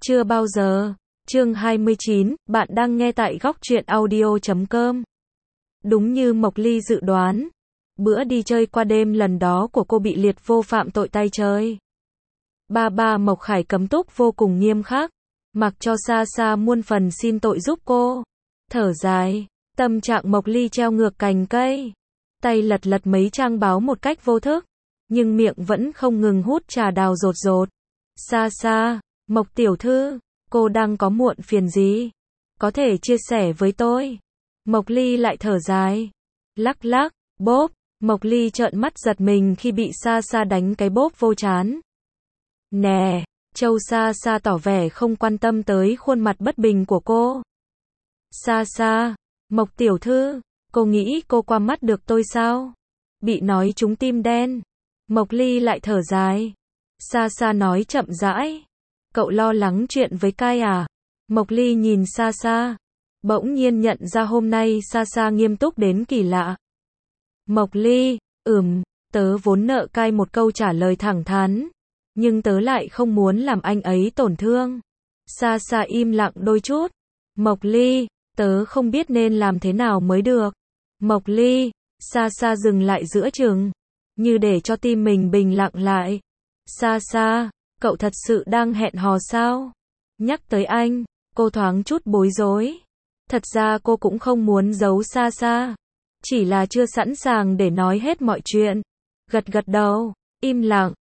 Chưa bao giờ. Chương 29, bạn đang nghe tại góc truyện audio.com. Đúng như Mộc Ly dự đoán, bữa đi chơi qua đêm lần đó của cô bị liệt vô phạm tội tay chơi. Ba Mộc Khải cấm túc vô cùng nghiêm khắc, mặc cho Sa Sa muôn phần xin tội giúp cô. Thở dài, tâm trạng Mộc Ly treo ngược cành cây, tay lật lật mấy trang báo một cách vô thức, nhưng miệng vẫn không ngừng hút trà đào rột rột. Sa Sa, Mộc tiểu thư, cô đang có muộn phiền gì? Có thể chia sẻ với tôi. Mộc Ly lại thở dài. Lắc lắc, bốp, Mộc Ly trợn mắt giật mình khi bị Sa Sa đánh cái bốp vô trán. Nè, Châu. Sa Sa tỏ vẻ không quan tâm tới khuôn mặt bất bình của cô. Sa Sa, Mộc tiểu thư, cô nghĩ cô qua mắt được tôi sao? Bị nói trúng tim đen. Mộc Ly lại thở dài. Sa Sa nói chậm rãi. Cậu lo lắng chuyện với Kai à? Mộc Ly nhìn Sa Sa, bỗng nhiên nhận ra hôm nay Sa Sa nghiêm túc đến kỳ lạ. Mộc Ly, tớ vốn nợ Kai một câu trả lời thẳng thắn, nhưng tớ lại không muốn làm anh ấy tổn thương. Sa Sa im lặng đôi chút. Mộc Ly, tớ không biết nên làm thế nào mới được. Mộc Ly, Sa Sa dừng lại giữa chừng, như để cho tim mình bình lặng lại. Sa Sa, cậu thật sự đang hẹn hò sao? Nhắc tới anh, cô thoáng chút bối rối. Thật ra cô cũng không muốn giấu Sa Sa, chỉ là chưa sẵn sàng để nói hết mọi chuyện. Gật gật đầu, im lặng,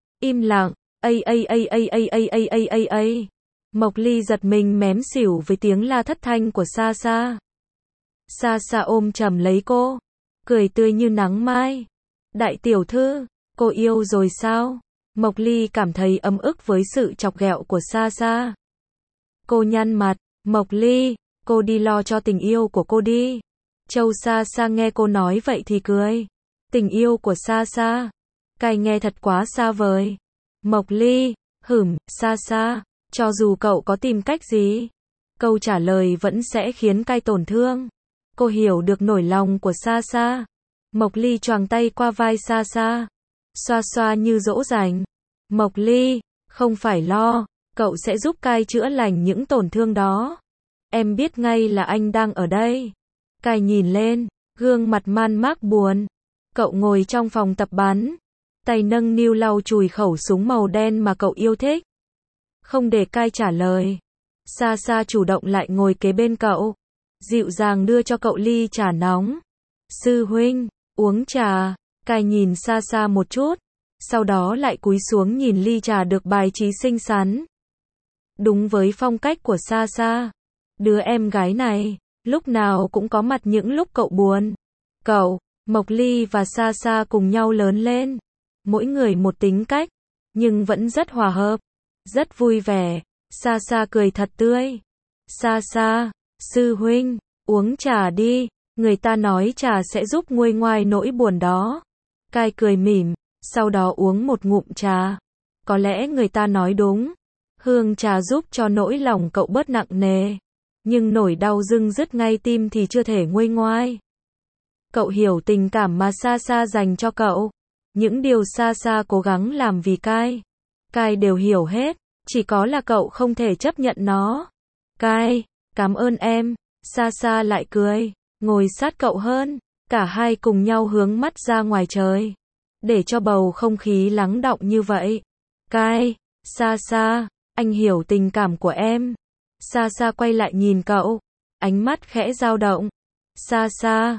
ai. Mộc Ly giật mình mém xỉu với tiếng la thất thanh của Sa Sa. Sa Sa ôm chầm lấy cô, cười tươi như nắng mai. Đại tiểu thư, cô yêu rồi sao? Mộc Ly cảm thấy ấm ức với sự chọc ghẹo của Sa Sa. Cô nhăn mặt. Mộc Ly, cô đi lo cho tình yêu của cô đi. Châu. Sa Sa nghe cô nói vậy thì cười. Tình yêu của Sa Sa? Cái nghe thật quá xa vời. Mộc Ly, Sa Sa, cho dù cậu có tìm cách gì, câu trả lời vẫn sẽ khiến Cái tổn thương. Cô hiểu được nỗi lòng của Sa Sa. Mộc Ly choàng tay qua vai Sa Sa, xoa xoa như dỗ dành. Mộc Ly, không phải lo, cậu sẽ giúp Kai chữa lành những tổn thương đó. Em biết ngay là anh đang ở đây. Kai nhìn lên, gương mặt man mác buồn. Cậu ngồi trong phòng tập bắn, tay nâng niu lau chùi khẩu súng màu đen mà cậu yêu thích. Không để Kai trả lời, Sa Sa chủ động lại ngồi kế bên cậu, dịu dàng đưa cho cậu ly trà nóng. Sư huynh, uống trà. Kai nhìn Sa Sa một chút, sau đó lại cúi xuống nhìn ly trà được bài trí xinh xắn. Đúng với phong cách của Sa Sa, đứa em gái này, lúc nào cũng có mặt những lúc cậu buồn. Cậu, Mộc Ly và Sa Sa cùng nhau lớn lên, mỗi người một tính cách, nhưng vẫn rất hòa hợp, rất vui vẻ. Sa Sa cười thật tươi. Sa Sa, sư huynh, uống trà đi, người ta nói trà sẽ giúp nguôi ngoai nỗi buồn đó. Kai cười mỉm, sau đó uống một ngụm trà. Có lẽ người ta nói đúng, hương trà giúp cho nỗi lòng cậu bớt nặng nề, nhưng nỗi đau dưng dứt ngay tim thì chưa thể nguôi ngoai. Cậu hiểu tình cảm mà Sa Sa dành cho cậu, những điều Sa Sa cố gắng làm vì Kai, Kai đều hiểu hết, chỉ có là cậu không thể chấp nhận nó. Kai, cảm ơn em. Sa Sa lại cười, ngồi sát cậu hơn, cả hai cùng nhau hướng mắt ra ngoài trời, để cho bầu không khí lắng đọng như vậy. Kai, Sa Sa, anh hiểu tình cảm của em. Sa Sa quay lại nhìn cậu, ánh mắt khẽ dao động. Sa Sa,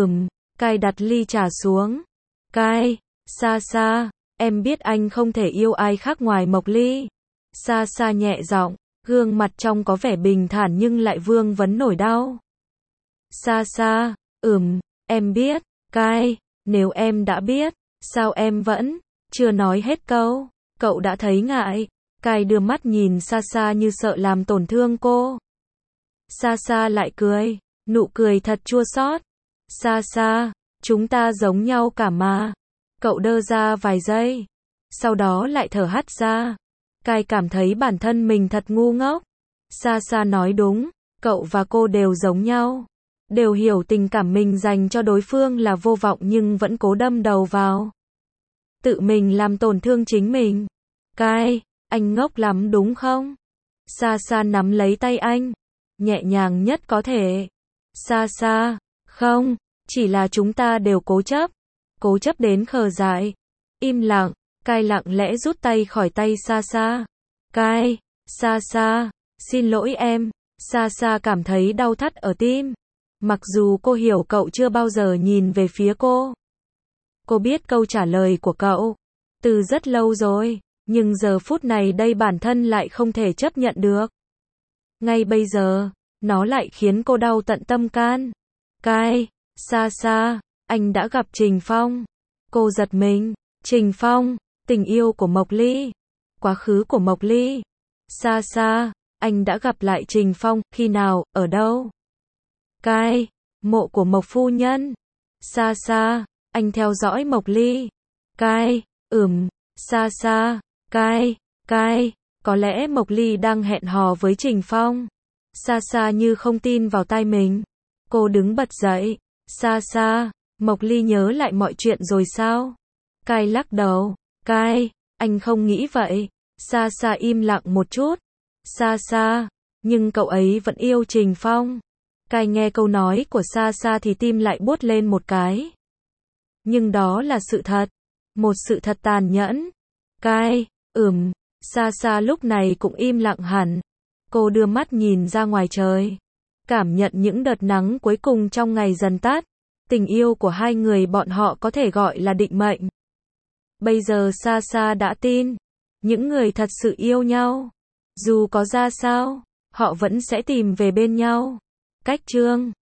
Kai đặt ly trà xuống. Kai, Sa Sa, em biết anh không thể yêu ai khác ngoài Mộc Ly. Sa Sa nhẹ giọng, gương mặt trong có vẻ bình thản nhưng lại vương vấn nỗi đau. Sa Sa, em biết. Kai, nếu em đã biết, sao em vẫn chưa nói hết câu? Cậu đã thấy ngại. Kai đưa mắt nhìn Sa Sa như sợ làm tổn thương cô. Sa Sa lại cười, nụ cười thật chua xót. Sa Sa, chúng ta giống nhau cả mà. Cậu đơ ra vài giây, sau đó lại thở hắt ra. Kai cảm thấy bản thân mình thật ngu ngốc. Sa Sa nói đúng, cậu và cô đều giống nhau, đều hiểu tình cảm mình dành cho đối phương là vô vọng nhưng vẫn cố đâm đầu vào, tự mình làm tổn thương chính mình. Kai, anh ngốc lắm đúng không? Sa Sa nắm lấy tay anh, nhẹ nhàng nhất có thể. Sa Sa, không, chỉ là chúng ta đều cố chấp đến khờ dại. Im lặng, Kai lặng lẽ rút tay khỏi tay Sa Sa. Kai, Sa Sa, xin lỗi em. Sa Sa cảm thấy đau thắt ở tim. Mặc dù cô hiểu cậu chưa bao giờ nhìn về phía cô. Cô biết câu trả lời của cậu từ rất lâu rồi, nhưng giờ phút này đây bản thân lại không thể chấp nhận được. Ngay bây giờ, nó lại khiến cô đau tận tâm can. Kai, Sa Sa, anh đã gặp Trình Phong. Cô giật mình. Trình Phong, tình yêu của Mộc Ly, quá khứ của Mộc Ly. Sa Sa, anh đã gặp lại Trình Phong, khi nào, ở đâu? Kai, mộ của Mộc phu nhân. Sa Sa, anh theo dõi Mộc Ly. Kai, Sa Sa, Kai, có lẽ Mộc Ly đang hẹn hò với Trình Phong. Sa Sa như không tin vào tai mình. Cô đứng bật dậy. Sa Sa, Mộc Ly nhớ lại mọi chuyện rồi sao? Kai lắc đầu. Kai, anh không nghĩ vậy. Sa Sa im lặng một chút. Sa Sa, nhưng cậu ấy vẫn yêu Trình Phong. Kai nghe câu nói của Sa Sa thì tim lại buốt lên một cái. Nhưng đó là sự thật. Một sự thật tàn nhẫn. Kai, Sa Sa lúc này cũng im lặng hẳn. Cô đưa mắt nhìn ra ngoài trời. Cảm nhận những đợt nắng cuối cùng trong ngày dần tắt. Tình yêu của hai người bọn họ có thể gọi là định mệnh. Bây giờ Sa Sa đã tin. Những người thật sự yêu nhau, dù có ra sao, họ vẫn sẽ tìm về bên nhau. Cách chương